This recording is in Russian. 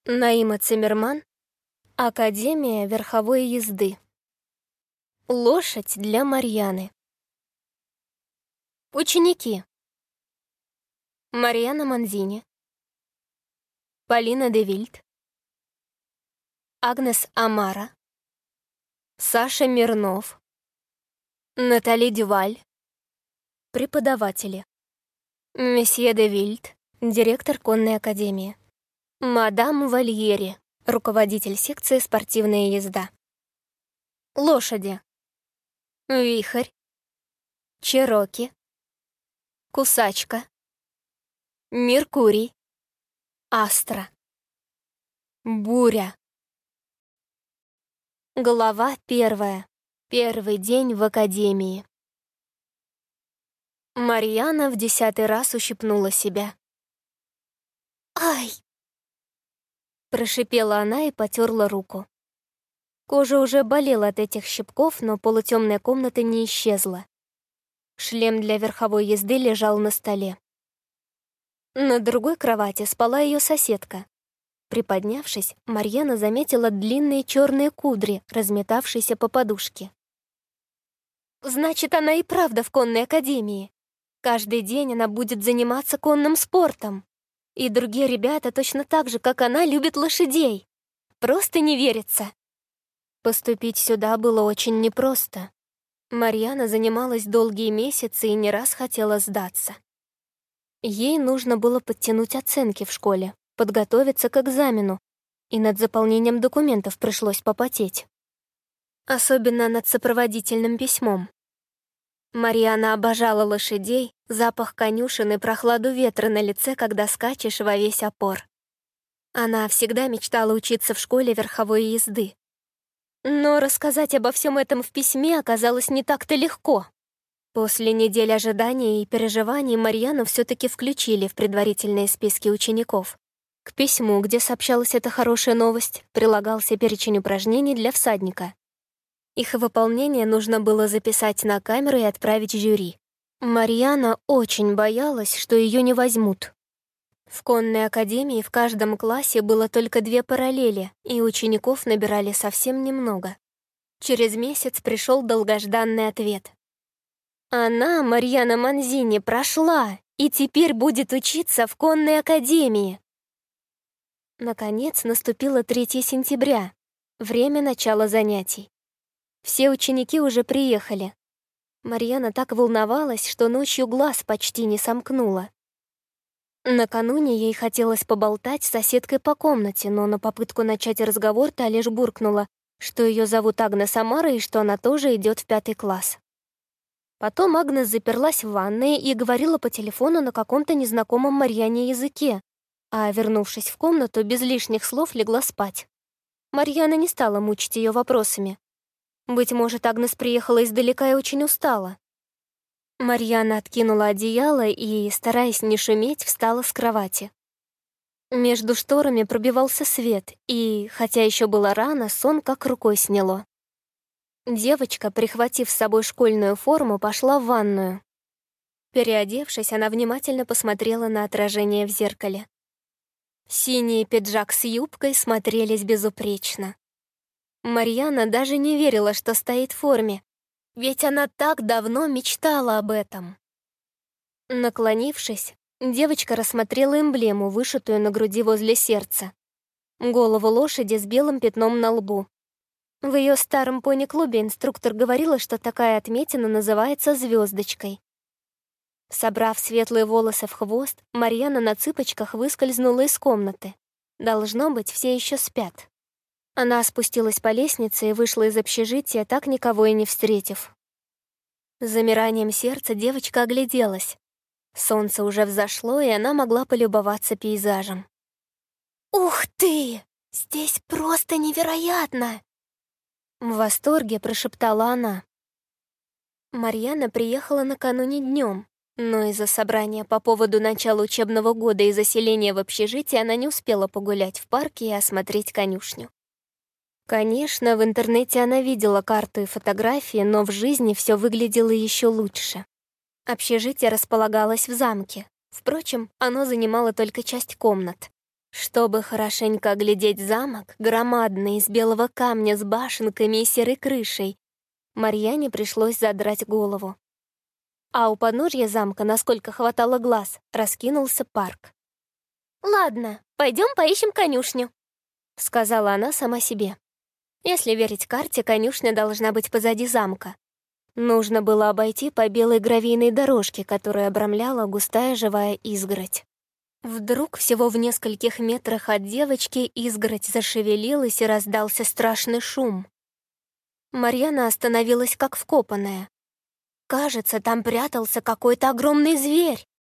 Наима Циммерман. Академия верховой езды. Лошадь для Марьяны. Ученики. Марьяна Манзини. Полина де Вильт. Агнес Амара. Саша Мирнов. Натали Дюваль. Преподаватели. Месье де Вильт, директор конной академии. Мадам Вальери, руководитель секции «Спортивная езда». Лошади. Вихрь. Чероки. Кусачка. Меркурий. Астра. Буря. Глава 1. Первый день в академии. Марьяна в 10-й раз ущипнула себя. «Ай!» Прошипела она и потерла руку. Кожа уже болела от этих щипков, но полутемная комната не исчезла. Шлем для верховой езды лежал на столе. На другой кровати спала ее соседка. Приподнявшись, Марьяна заметила длинные черные кудри, разметавшиеся по подушке. «Значит, она и правда в конной академии. Каждый день она будет заниматься конным спортом. И другие ребята точно так же, как она, любят лошадей. Просто не верится». Поступить сюда было очень непросто. Марьяна занималась долгие месяцы и не раз хотела сдаться. Ей нужно было подтянуть оценки в школе, подготовиться к экзамену, и над заполнением документов пришлось попотеть. Особенно над сопроводительным письмом. Марьяна обожала лошадей, запах конюшен и прохладу ветра на лице, когда скачешь во весь опор. Она всегда мечтала учиться в школе верховой езды. Но рассказать обо всем этом в письме оказалось не так-то легко. После недели ожидания и переживаний Марьяну все-таки включили в предварительные списки учеников. К письму, где сообщалась эта хорошая новость, прилагался перечень упражнений для всадника. Их выполнение нужно было записать на камеру и отправить жюри. Марьяна очень боялась, что ее не возьмут. В конной академии в каждом классе было только 2 параллели, и учеников набирали совсем немного. Через месяц пришел долгожданный ответ. Она, Марьяна Манзини, прошла и теперь будет учиться в конной академии. Наконец наступило 3 сентября, время начала занятий. Все ученики уже приехали. Марьяна так волновалась, что ночью глаз почти не сомкнула. Накануне ей хотелось поболтать с соседкой по комнате, но на попытку начать разговор та лишь буркнула, что ее зовут Агнес Амара и что она тоже идет в 5 класс. Потом Агнес заперлась в ванной и говорила по телефону на каком-то незнакомом Марьяне языке, а, вернувшись в комнату, без лишних слов легла спать. Марьяна не стала мучить ее вопросами. Быть может, Агнес приехала издалека и очень устала. Марьяна откинула одеяло и, стараясь не шуметь, встала с кровати. Между шторами пробивался свет, и, хотя еще было рано, сон как рукой сняло. Девочка, прихватив с собой школьную форму, пошла в ванную. Переодевшись, она внимательно посмотрела на отражение в зеркале. Синий пиджак с юбкой смотрелись безупречно. Марьяна даже не верила, что стоит в форме, ведь она так давно мечтала об этом. Наклонившись, девочка рассмотрела эмблему, вышитую на груди возле сердца. Голову лошади с белым пятном на лбу. В ее старом пони-клубе инструктор говорила, что такая отметина называется звездочкой. Собрав светлые волосы в хвост, Марьяна на цыпочках выскользнула из комнаты. Должно быть, все еще спят. Она спустилась по лестнице и вышла из общежития, так никого и не встретив. С замиранием сердца девочка огляделась. Солнце уже взошло, и она могла полюбоваться пейзажем. «Ух ты! Здесь просто невероятно!» В восторге прошептала она. Марьяна приехала накануне днем, но из-за собрания по поводу начала учебного года и заселения в общежитие она не успела погулять в парке и осмотреть конюшню. Конечно, в интернете она видела карту и фотографии, но в жизни все выглядело еще лучше. Общежитие располагалось в замке. Впрочем, оно занимало только часть комнат. Чтобы хорошенько оглядеть замок, громадный, из белого камня с башенками и серой крышей, Марьяне пришлось задрать голову. А у подножья замка, насколько хватало глаз, раскинулся парк. «Ладно, пойдем поищем конюшню», — сказала она сама себе. Если верить карте, конюшня должна быть позади замка. Нужно было обойти по белой гравийной дорожке, которую обрамляла густая живая изгородь. Вдруг всего в нескольких метрах от девочки изгородь зашевелилась и раздался страшный шум. Марьяна остановилась как вкопанная. Кажется, там прятался какой-то огромный зверь.